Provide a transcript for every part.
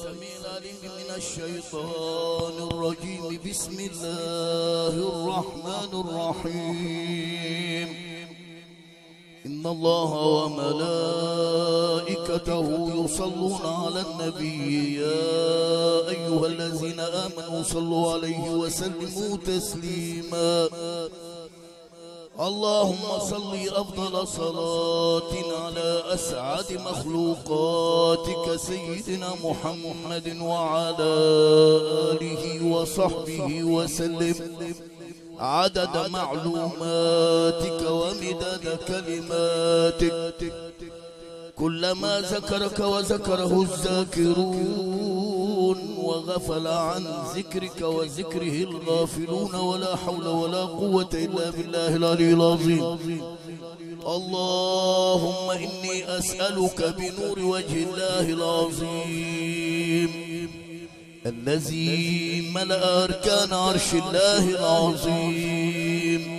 السميع العليم من الشيطان الرجيم. بسم الله الرحمن الرحيم. إن الله وملائكته يصلون على النبي يا أيها الذين آمنوا صلوا عليه وسلموا تسليما. اللهم صل أفضل صلاة على أسعد مخلوقاتك سيدنا محمد وعلى آله وصحبه وسلم عدد معلوماتك ومداد كلماتك. كلما ذكرك وذكره الذاكرون وغفل عن ذكرك وذكره الغافلون. ولا حول ولا قوة إلا بالله العلي العظيم. اللهم إني أسألك بنور وجه الله العظيم الذي ملأ أركان عرش الله العظيم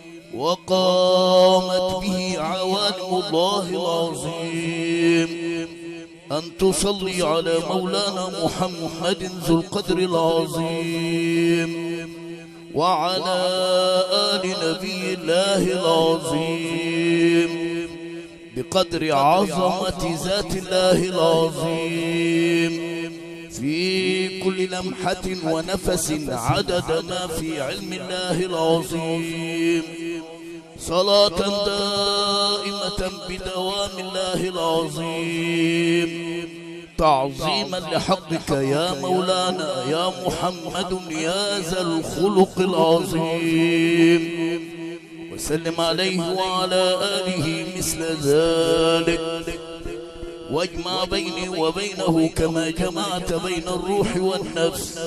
وقامت به عوالم الله العظيم، أن تصلي على مولانا محمد ذو القدر العظيم وعلى آل نبي الله العظيم بقدر عظمة ذات الله العظيم في كل لمحة ونفس عدد ما في علم الله العظيم. صلاة دائمة بدوام الله العظيم تعظيما لحقك يا مولانا يا محمد يا ذا الخلق العظيم. وسلم عليه وعلى آله مثل ذلك، واجمع بيني وبينه كما جمعت بين الروح والنفس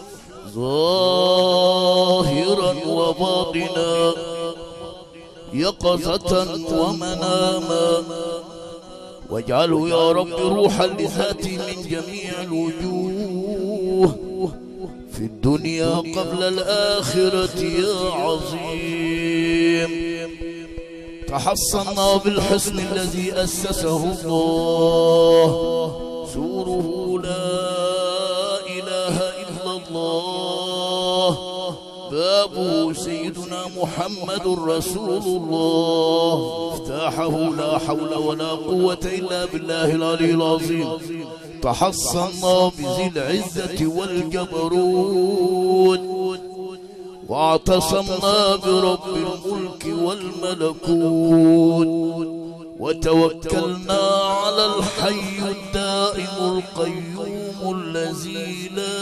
ظاهرا وباطنا يقظة ومناما. واجعله يا رب روحا لذاتي من جميع الوجوه في الدنيا قبل الآخرة يا عظيم. تحصنا بالحسن الذي أسسه الله، سوره لا إله إلا الله، بابه سيدنا محمد رسول الله، مفتاحه لا حول ولا قوة إلا بالله العلي العظيم. تحصنا بذي العزة والجبروت، واعتصمنا برب الملك والملكوت، وتوكلنا على الحي الدائم القيوم الذي لا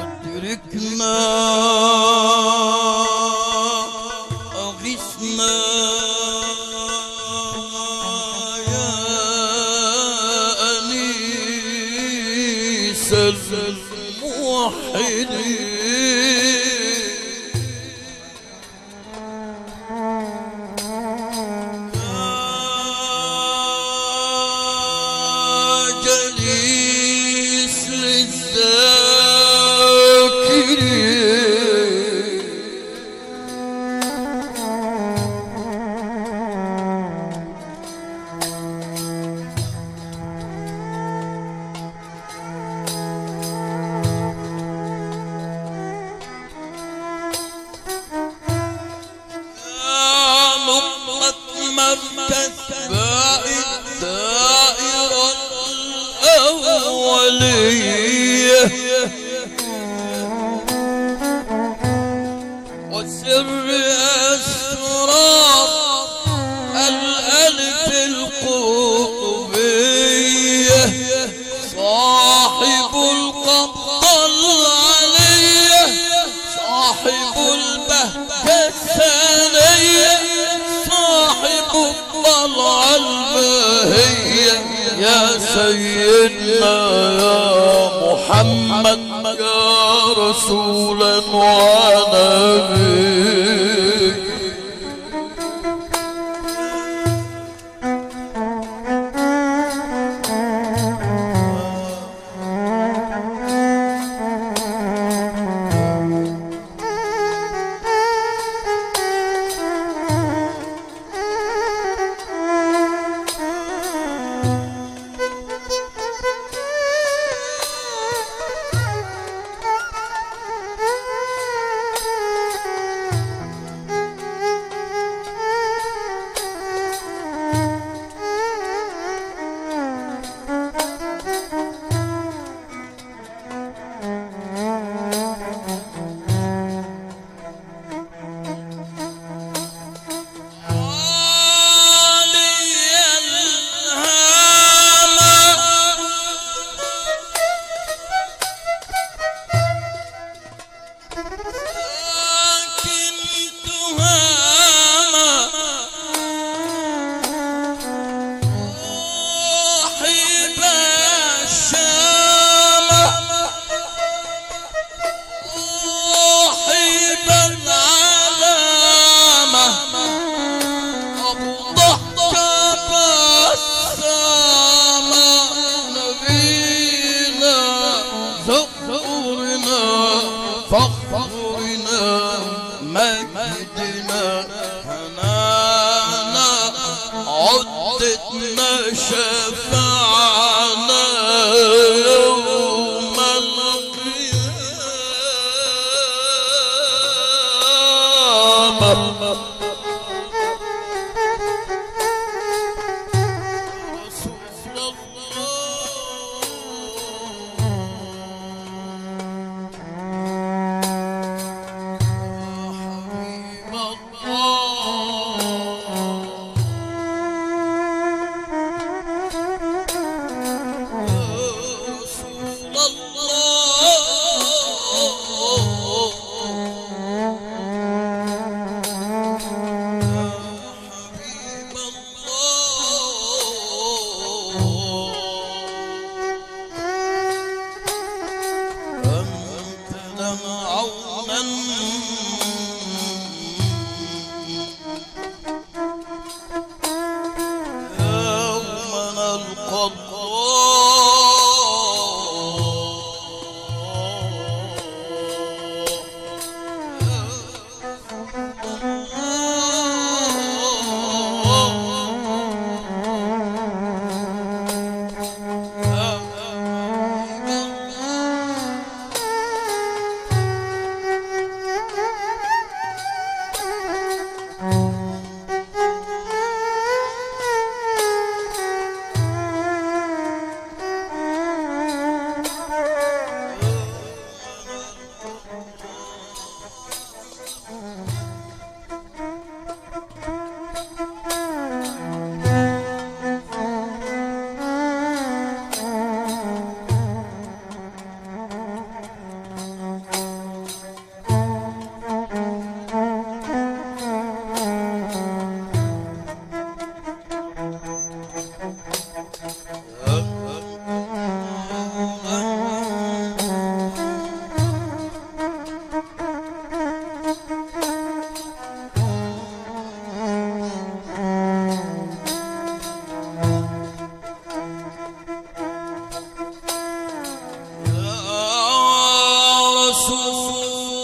أدركنا أغثنا يا أنيس الموحدين وسر أسرار الألف القطبية صاحب القبضة العلية صاحب البهجة الثانية صاحب الطلعة الباهية يا سيدنا يا محمد يا رسولا ونبي فخرنا مجدنا هنانا عدتنا شفعنا يوم القيامة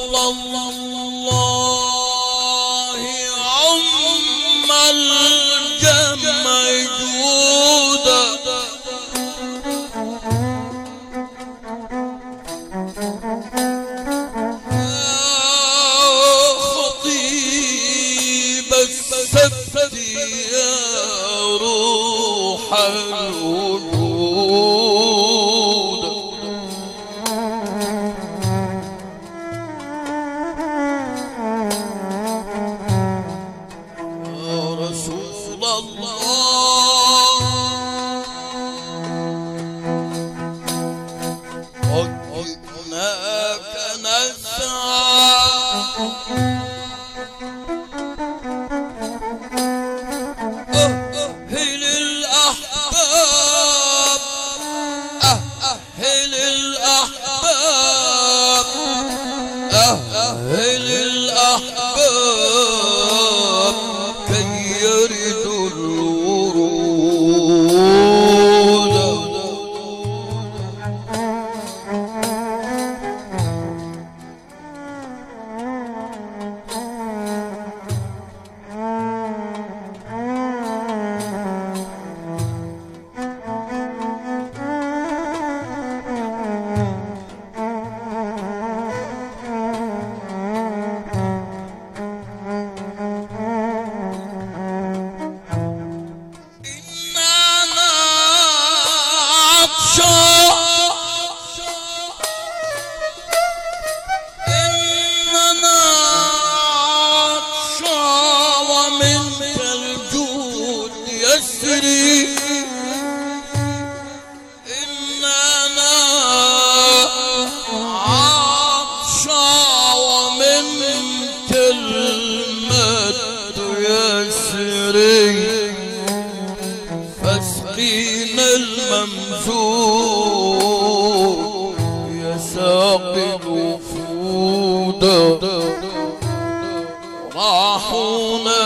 الله عم الجمع جودا خطيب السبت يا روح الوجود يا رسول الله قد جئناك نسعى أهل الأحباب أهل الأحباب أهل الأحباب كي يردوا الورود فاسقينا الممزوج يا ساقي الوفودا راحونا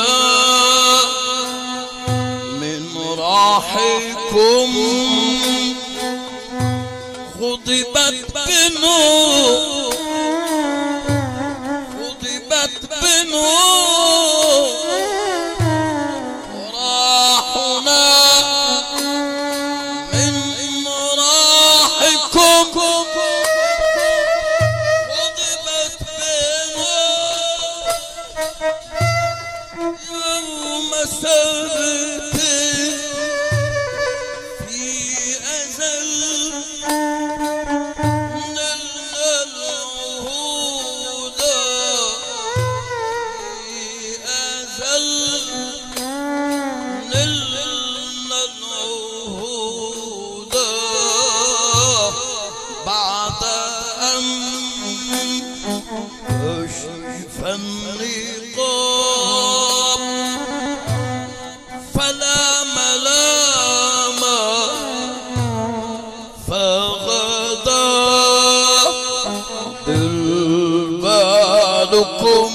من راحكم خضبت بنور خضبت بنور راحونا من راحكم خضبت بنور يوم سبت في أزل فالنقاب فلا ملام فغدا بالبالكم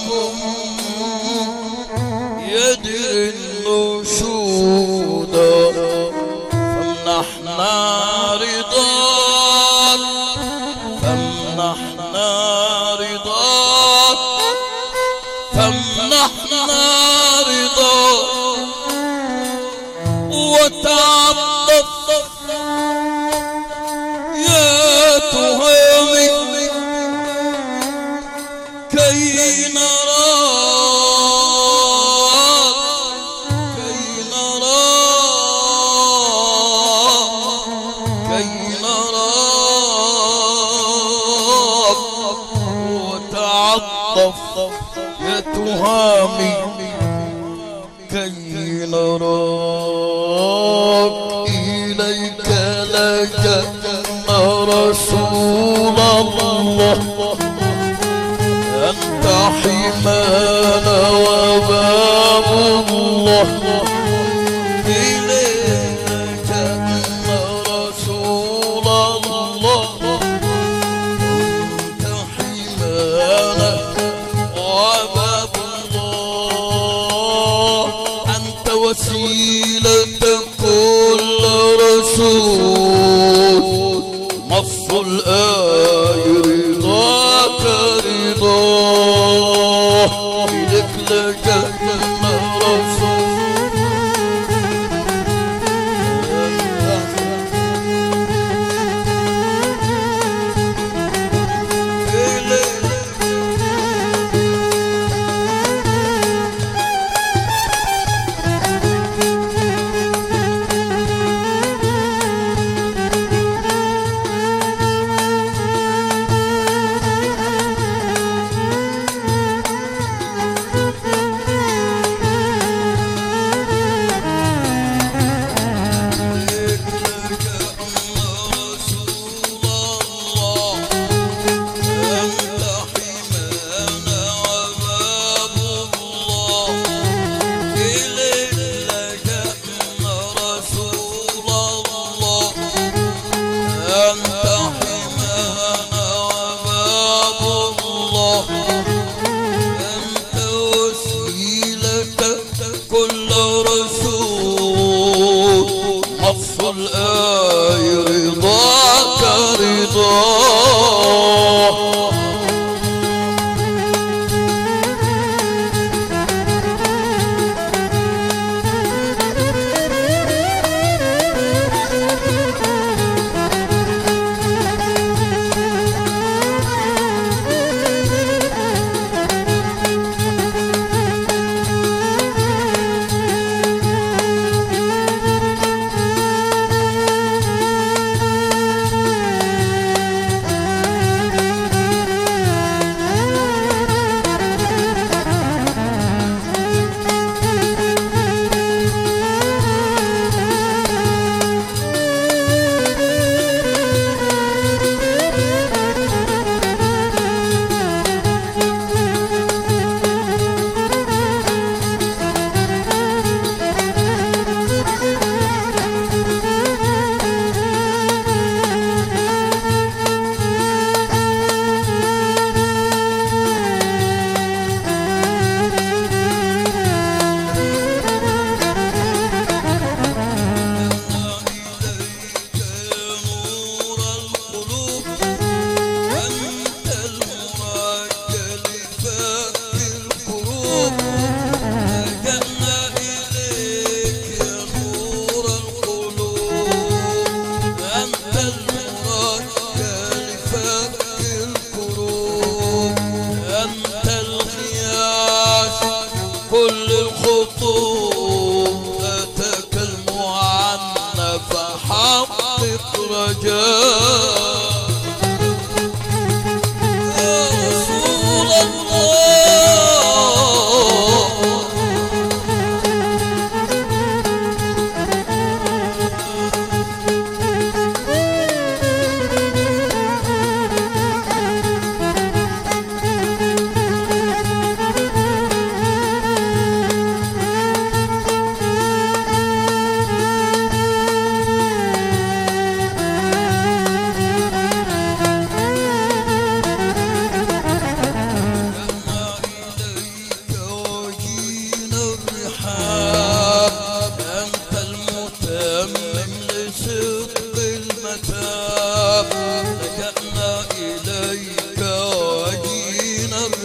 يدري النشود فمنحنا رضا فمنحنا رضا فمنحنا رضا وتعطف يا تهامي كي نراك كي نراك كي نراك وتعطف يا تهامي كي نراك إليك لجأنا رسول الله أنت حمانا وباب الله إليك لجأنا رسول الله أنت حمانا وباب الله أنت وسيلة كل رسول مص الآي رضاك رضا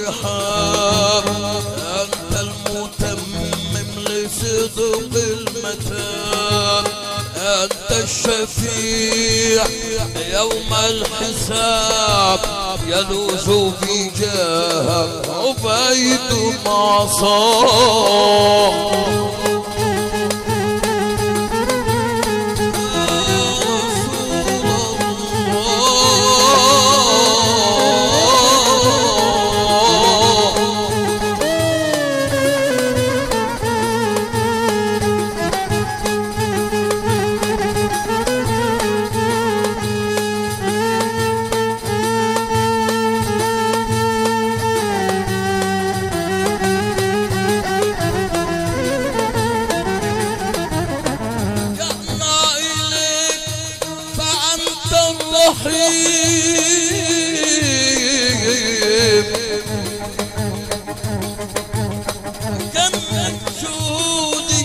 الرحاب، أنت المتمم لصدق المتاب، أنت الشفيع يوم الحساب، يلوذ بجاهك عبيد معصاه. جنة جودي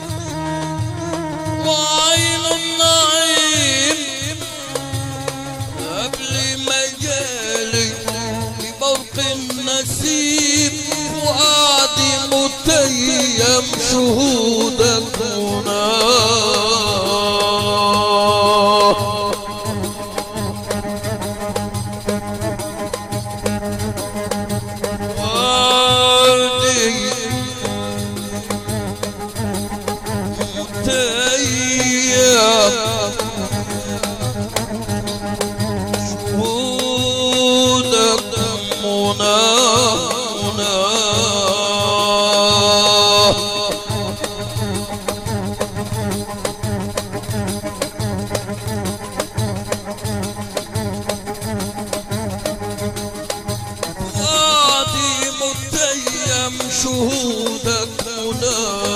وعين النعيم، قبل مجالي ببرق النسيم، فؤادي متيم شهودك هنا. شهودك هنا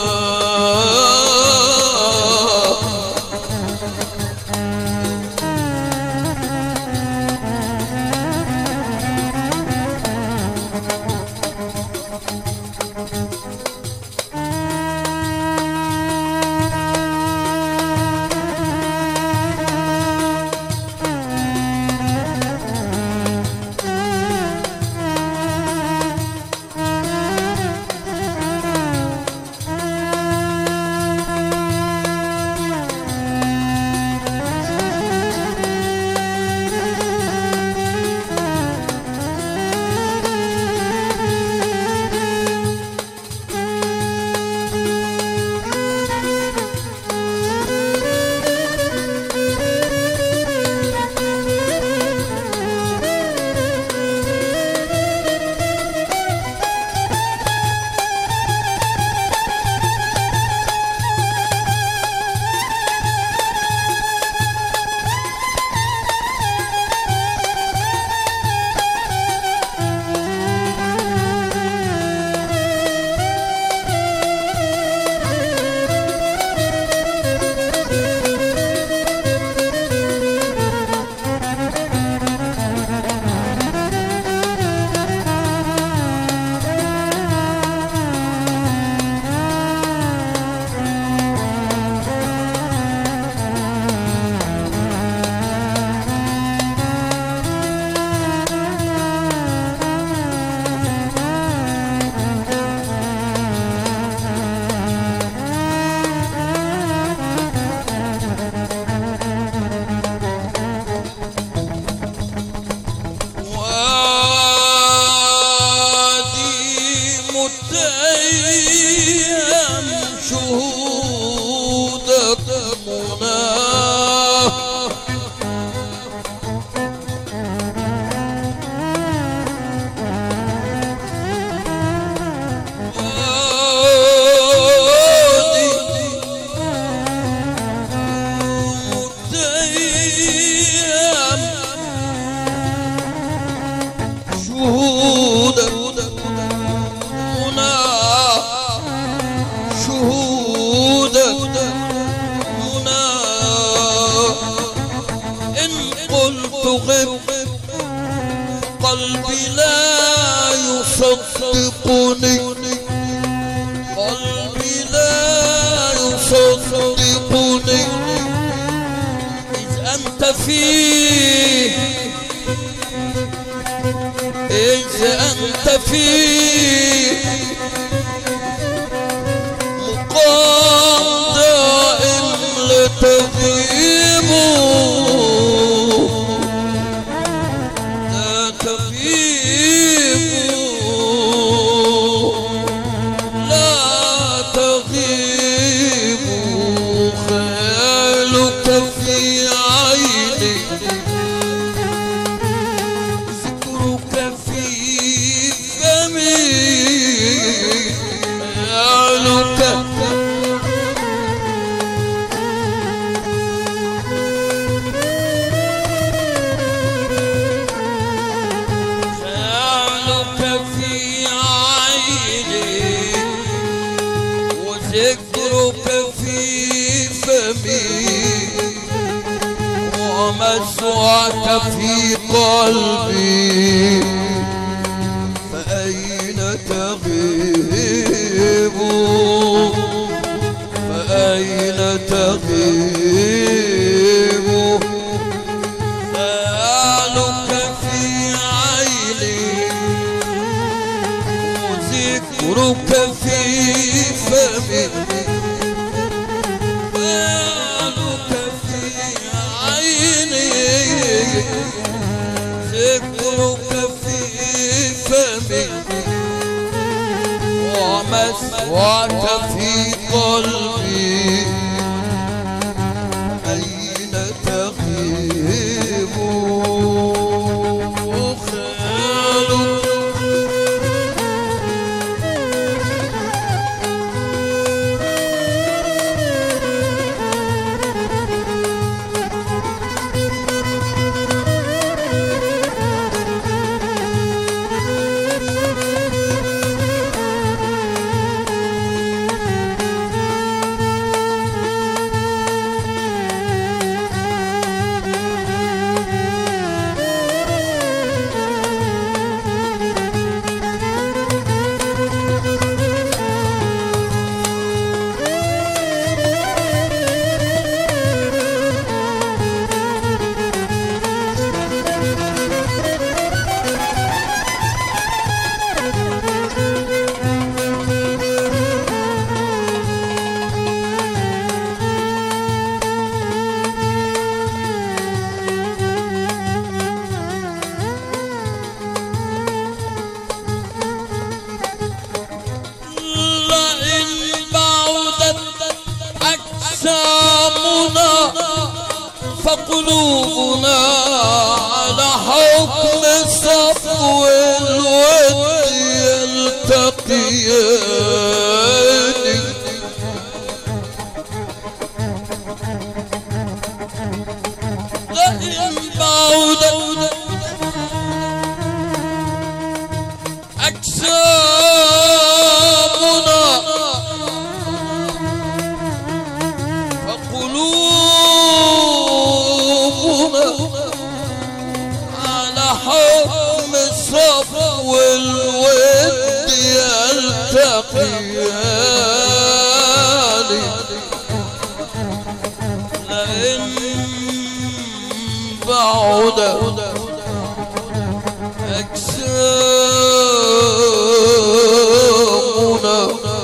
قلبي لا يصدقني، قلبي لا يصدقني، إذ أنت فيه، إذ أنت في مقام دائم لتغيب لا تغيب لا تغيب خيالك في عيني ذكرك في فمي خيالك ذكرك في فمي ومسواك في قلبي فأين تغيب فأين تغيب خيالك في عيني وذكرك في فمي خيالك في عيني ذكرك في فمي ومسواك في قلبي أين تغيب خيالك فقلوبنا على حكم صفو الود يلتقيان لئن بعدت أجسامنا على حكم صفو الود يلتقيان لئن بعد أجسامنا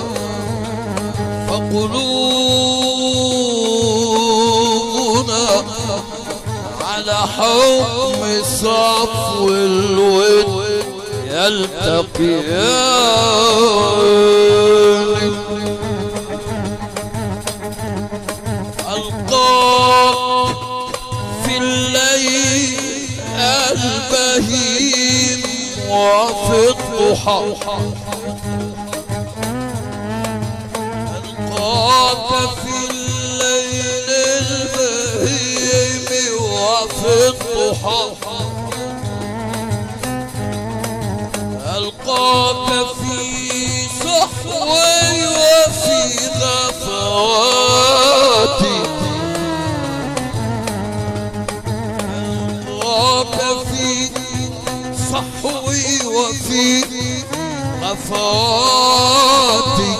فقلوبنا على حكم صفو الود يلتقيان ألقاك في الليل البهيم وفي الضحى ألقاك في الليل البهيم وفي الضحى ألقاك في صحوي وفي غفواتي ألقاك في صحوي وفي غفواتي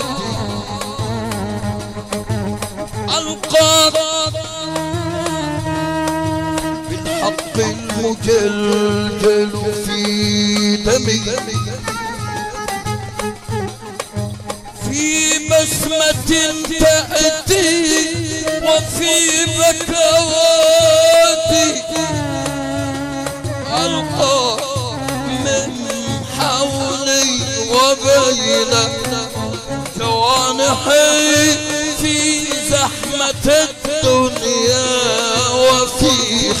ألقاك بالحق مجلجل في دمي في بسمة تأتي وفي بكواتي ألقى من حولي وبين جوانحي في زحمة الدنيا وفي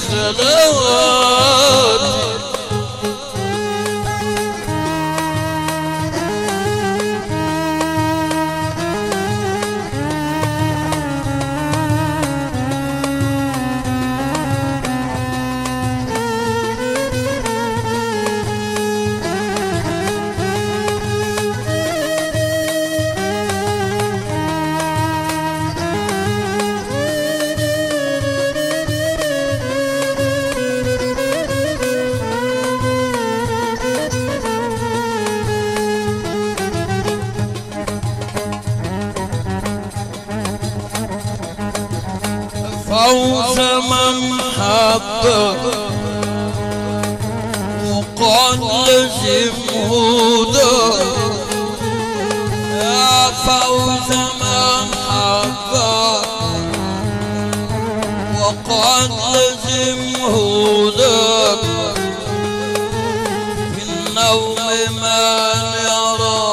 خلواتي فوز من حب وقد لزم هدى يا فوز من حب وقد لزم هدى في النوم من يرى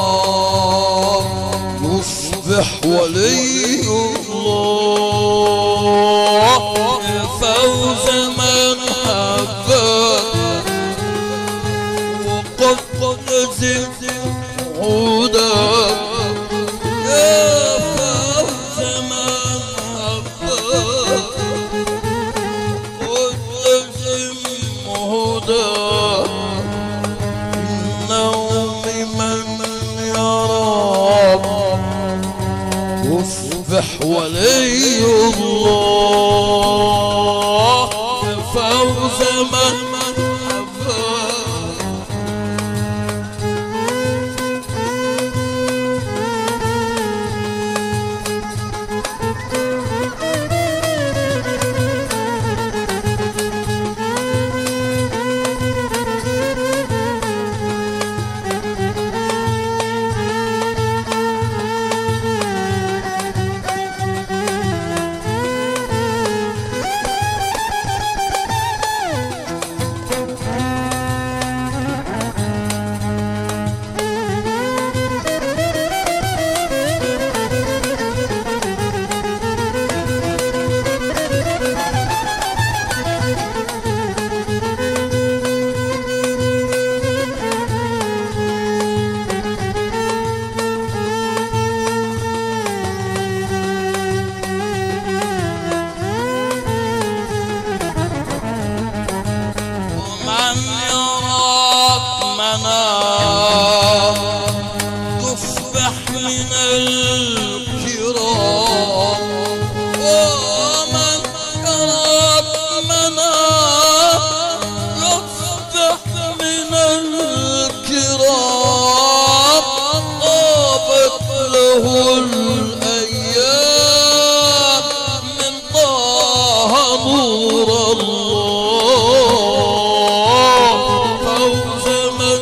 يصبح ولي الله فوز من حبك وقد لزم هداك يا فوز من حبك وقد لزم هداك النوم من يراك يصبح ولي الله فوز من تصبح من الكرام ومن يراك منام يصبح من الكرام طابت له الأيام من طه نور الله فوز من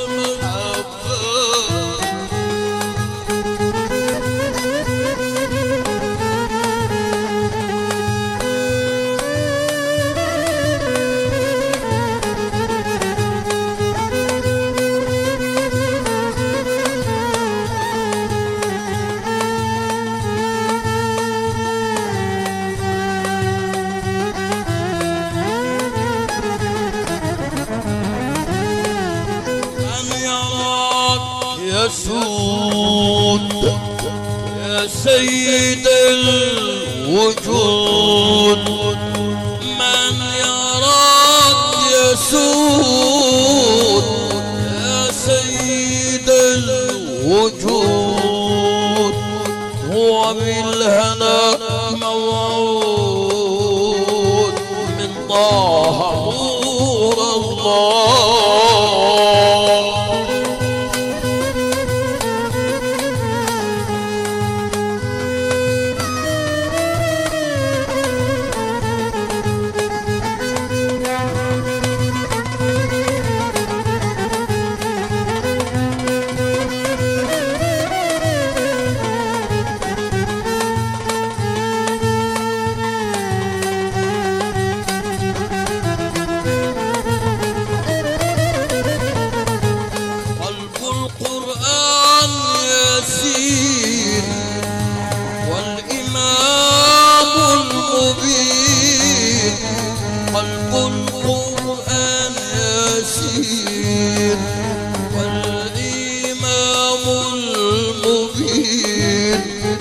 يسود يا سيد الوجود من يراك يسود يا سيد الوجود هو بالهنا موعود من طه نور الله القرآن ياسين والإمام المبين خلق القرآن ياسين والإمام المبين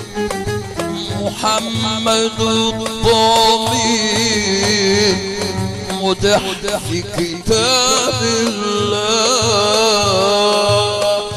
محمد الضمين مدح في كتاب الله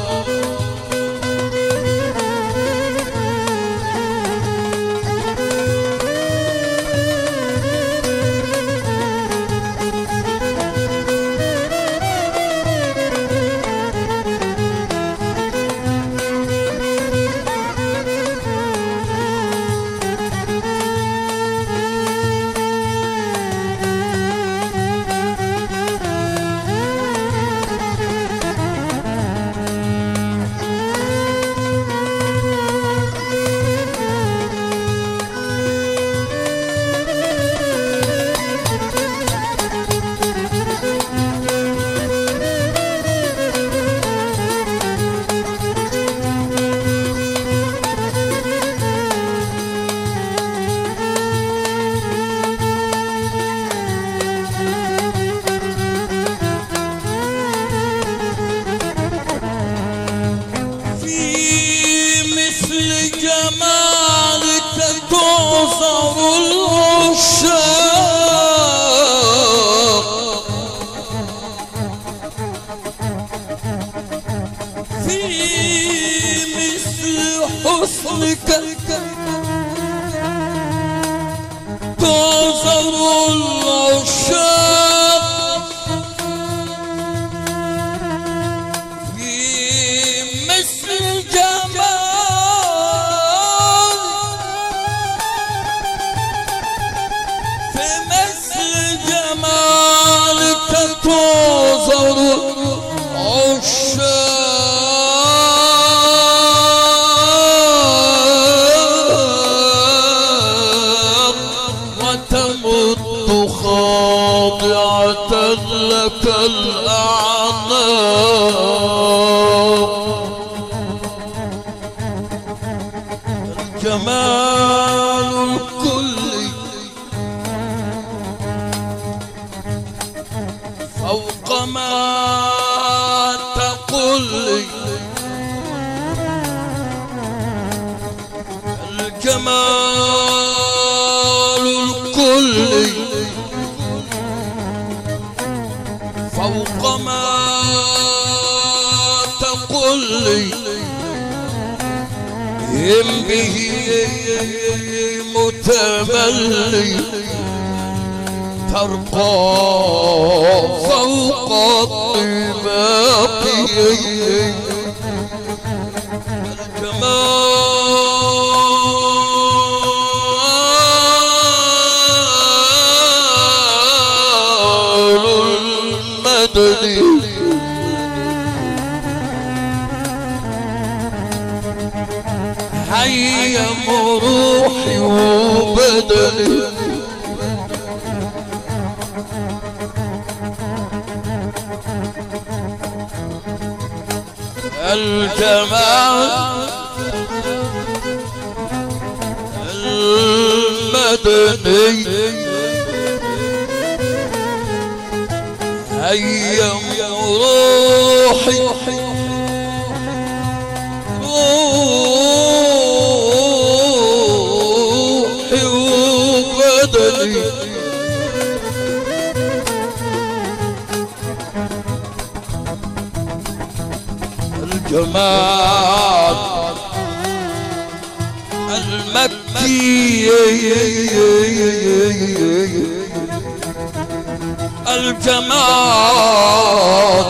حسنك تعذر العشاق في مثل جمال في مثل جمالك تعذر العشاق خاضعة لك الأعناق الجمال الكلي فوق ما تقل لي الجمال الكلي فوق ما تقل لي هم به متملي ترقى فوق الطباق الجمال المدني حيم روحي وبدني الجمال المدني حيم روحي وبدني الجمال المكي الجمال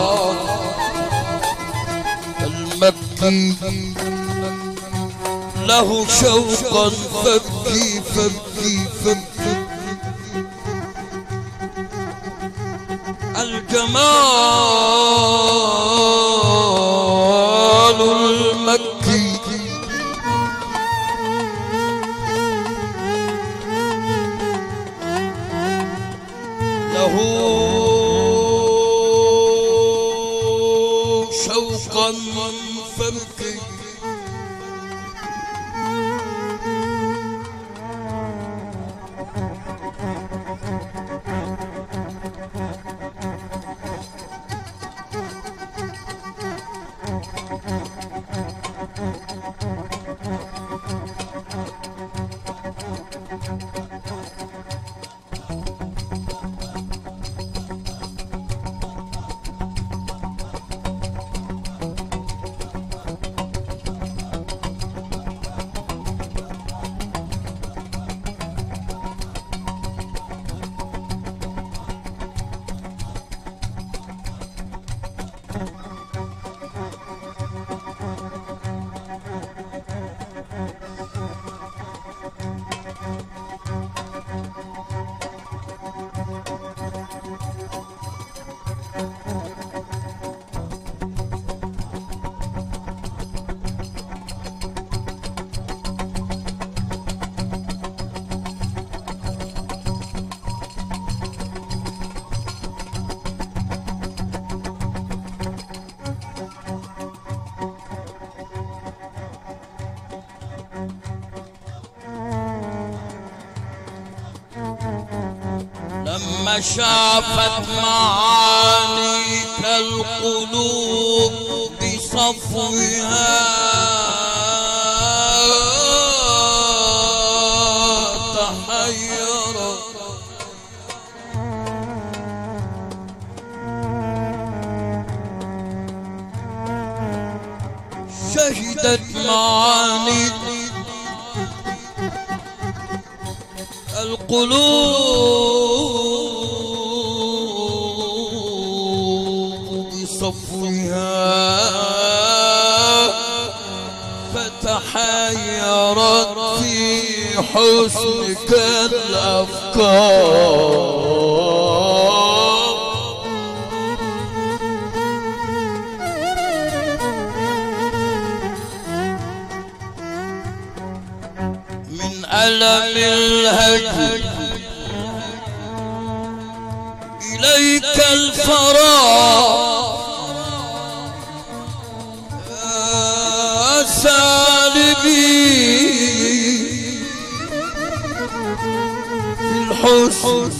المكي له شوقا فبكي فبكي فبكي الجمال المكي له شوقا فبكي لما شافت معانيك القلوب بصفوها تحيرت شهدت معانيك القلوب بصفوها فتحيرت في حسنك الأفكار من ألم الهجر إليك الفراق يا سالبي في الحسن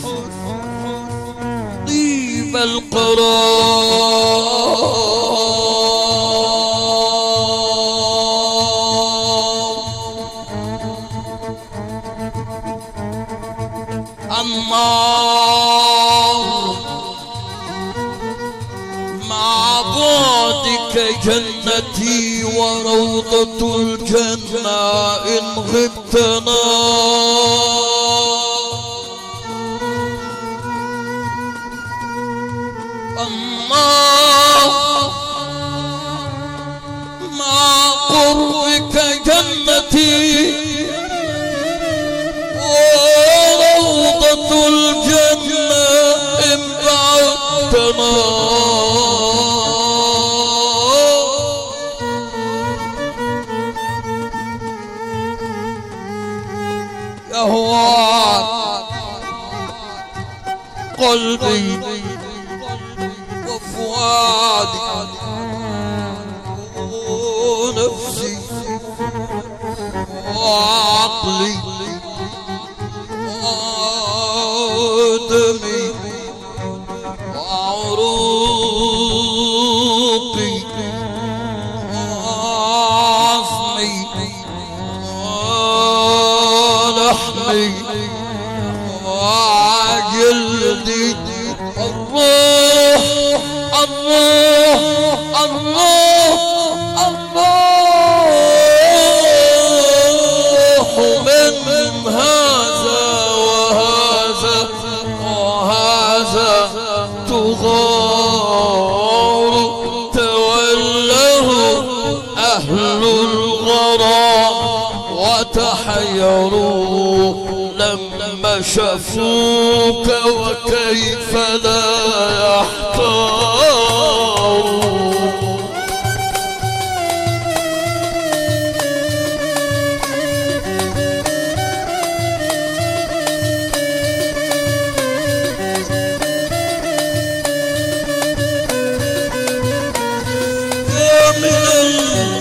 طيب القرار النار مع بعدك جنتي وروضة الجنة إن غبت النار مع قربك جنتي وروضة الجنة إن بعدتنا يهواك قلبي وفؤادي ونفسي وعقلي ودمي وعروقي وعصمي ولحمي وجلدي الروح الروح الروح الروح من هذا وهذا وهذا تغار تولاه أهل الغرام وتحيروا لما شافوك وكيف لا يحتار من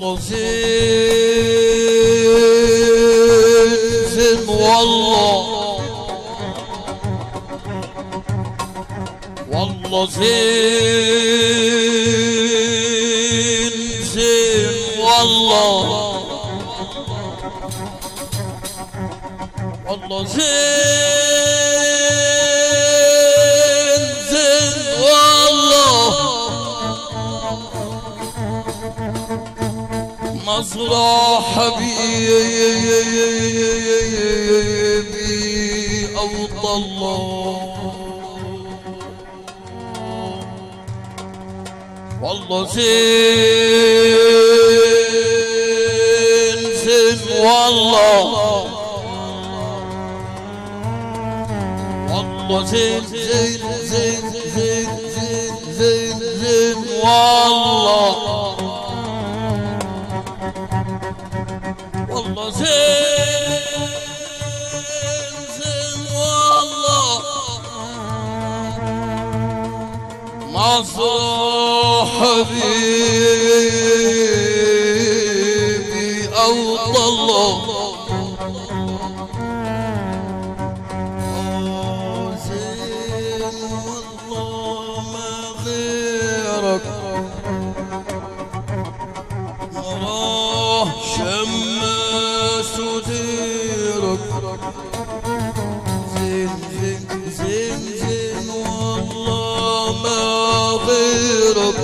والله زين زين والله والله زين زين والله والله زين زين والله نظرة حبيبي أوطى الله والله زين زين والله والله زين زين زين زين زين زين زين والله والله زين زين والله ناصر حبيبي أوطى الله زين والله ما غيرك نراه شمس وديرك زين زين زين زين والله ما غيرك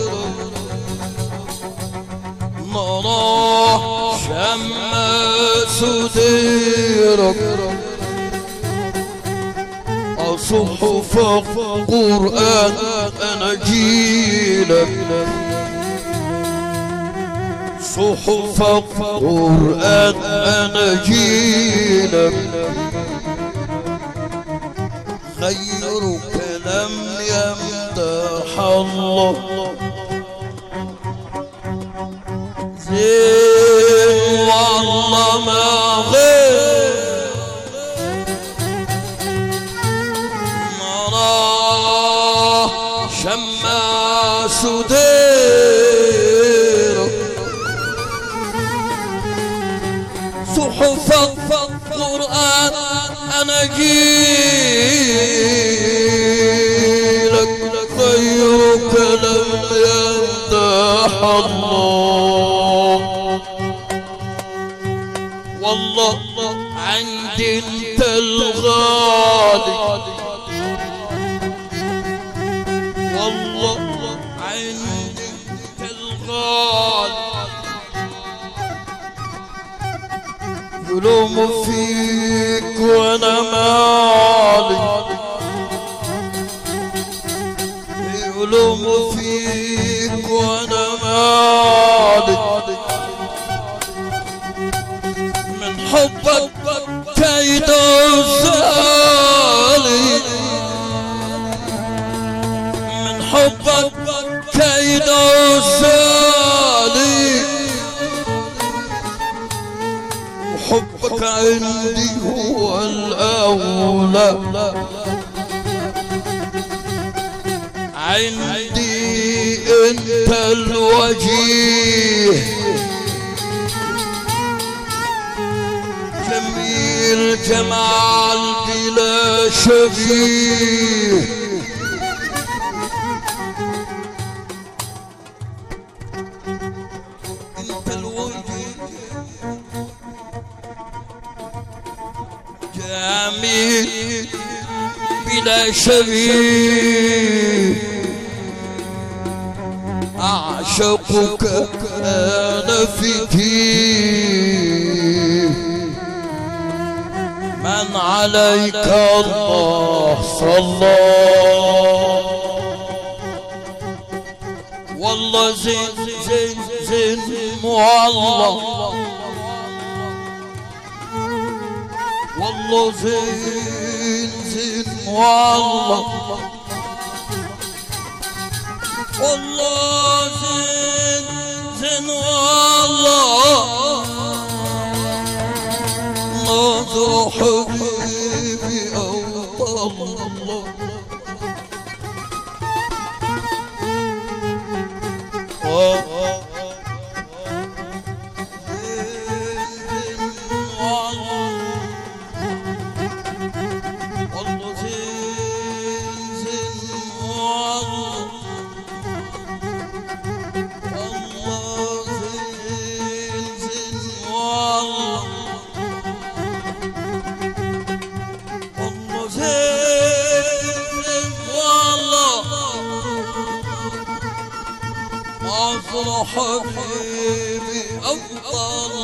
نراه شمس وديرك صحف قرآن أنا جيلك صحف قرآن أنا جيلك غيرك لم يمدح الله زين والله ما غير نراه شماس ديرك صحف القرآن أنا جيلك غيرك لم يمدح الله والله عندي انت الغالي والله عندي انت الغالي يلوم فيك وانا مالي يلوم فيك وانا مالي من حبك كيد الزالي من حبك كيد الزالي حبك عندي هو الأولى عندي انت الوجيه جميل جمال بلا شبيه انت الوجيه جميل بلا شبيه أعشقك أنا فيه من عليك الله صلى والله زين زين زين والله والله زين زين والله والله زين زين والله ناظر حبيبي أوطى الله عصر حبيبي أفضل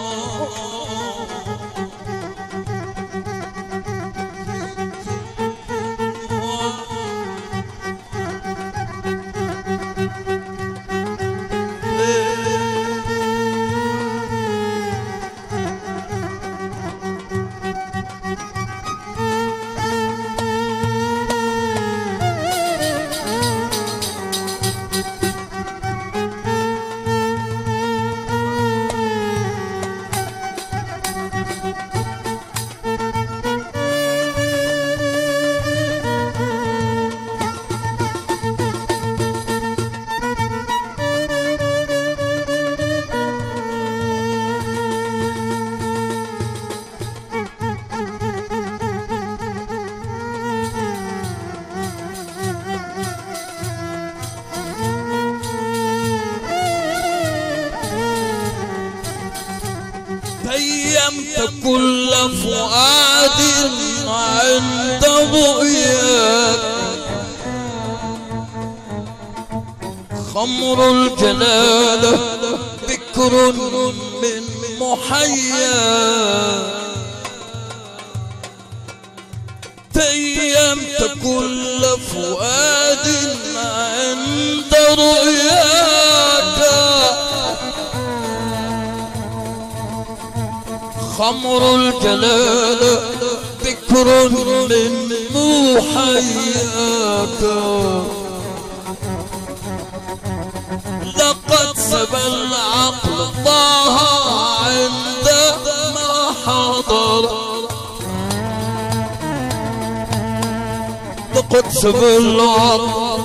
تيمت كل فؤاد عند رؤياك خمر الجلالة بكر من محياك تيمت كل فؤاد عند رؤياك خمر الجلال ذكر من محياك لقد سبى العقل طه عندما حضر لقد سبى العقل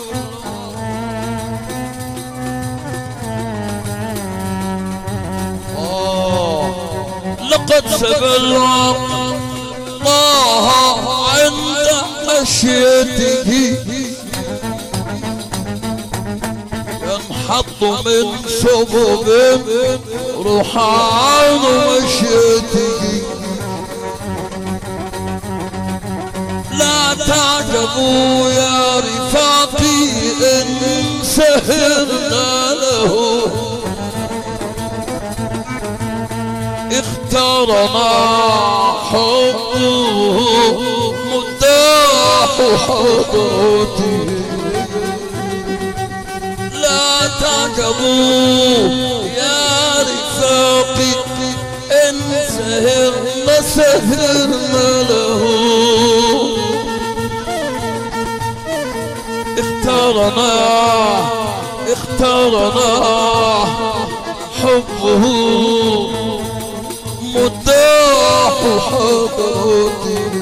لقد سبى العقل طه عند خشيته ينحط من سبب روحان مشيته لا تعجبوا يا رفاقي إن سهرنا له اختارنا حبه مداح حضرته لا تعجبوا يا رفاقي إن سهرنا له اختارنا حبه مداح حضرته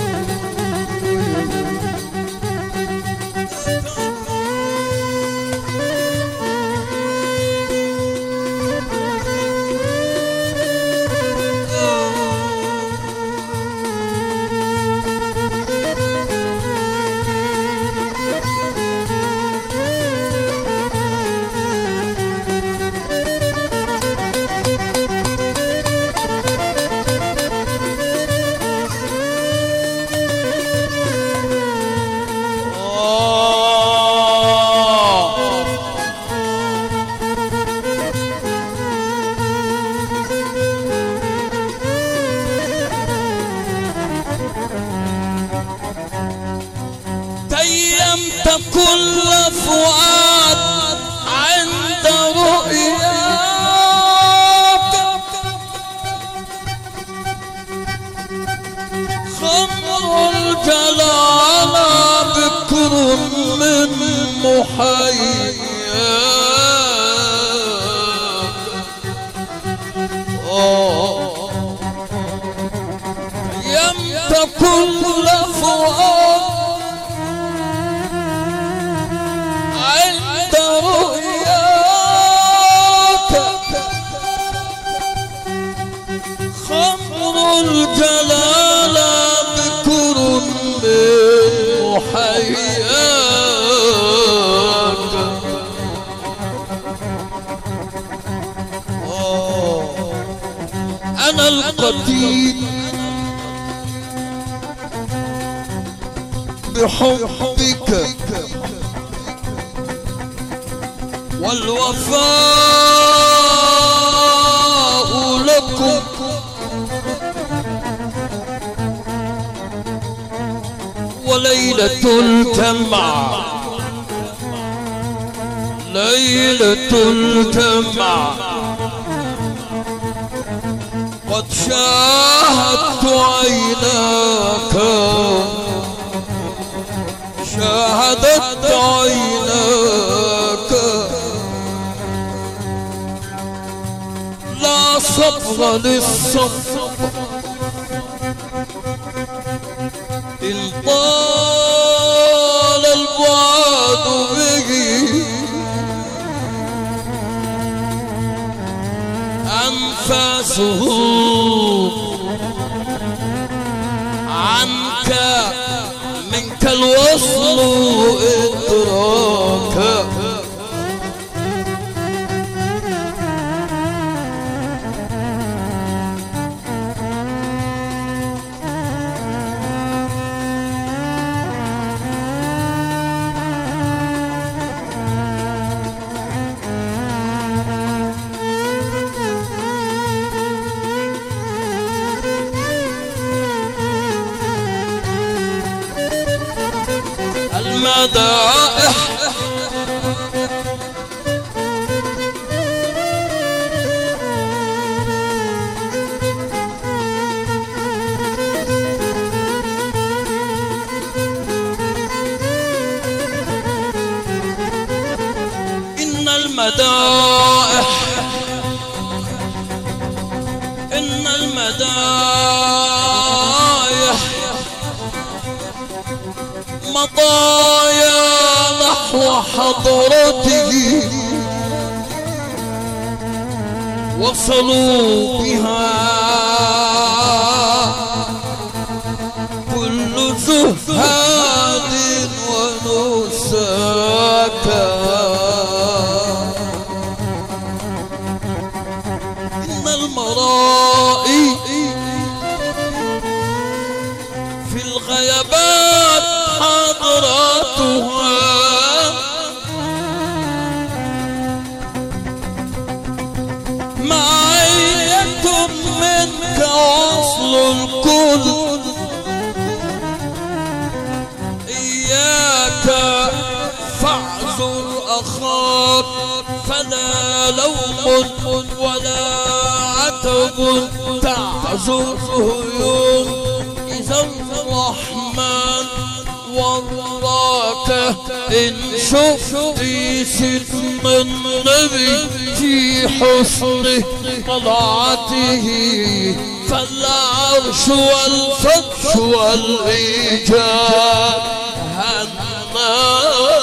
تيمت كل فؤاد عند رؤياك خمر الجلالة بكر من محياك تيمت كل فؤاد عند رؤياك خمر الجلالة بكر من محياك أنا القتيل بحبك والوفاء لكم وليلة الجمع ليلة الجمع قد شاهدت عيناك شاهدت عيناك لا صبر للصبر إن طال البعد به أنفاسه عنك منك الوصل إدراكا المدائح إن المدائح إن المدائح مطايا نحو حضرته وصلوا بها كل زهاد ونساكا إن المرائي في الغيبات حضراتها معية منك وصل الكل إياك فاعذر أخاك فلا لوم ولا عتب تعذره يوم إذا الرحمن وراك إن شفتي سن النبي في حسن طلعته فالعرش والفرش والإيجاد هناك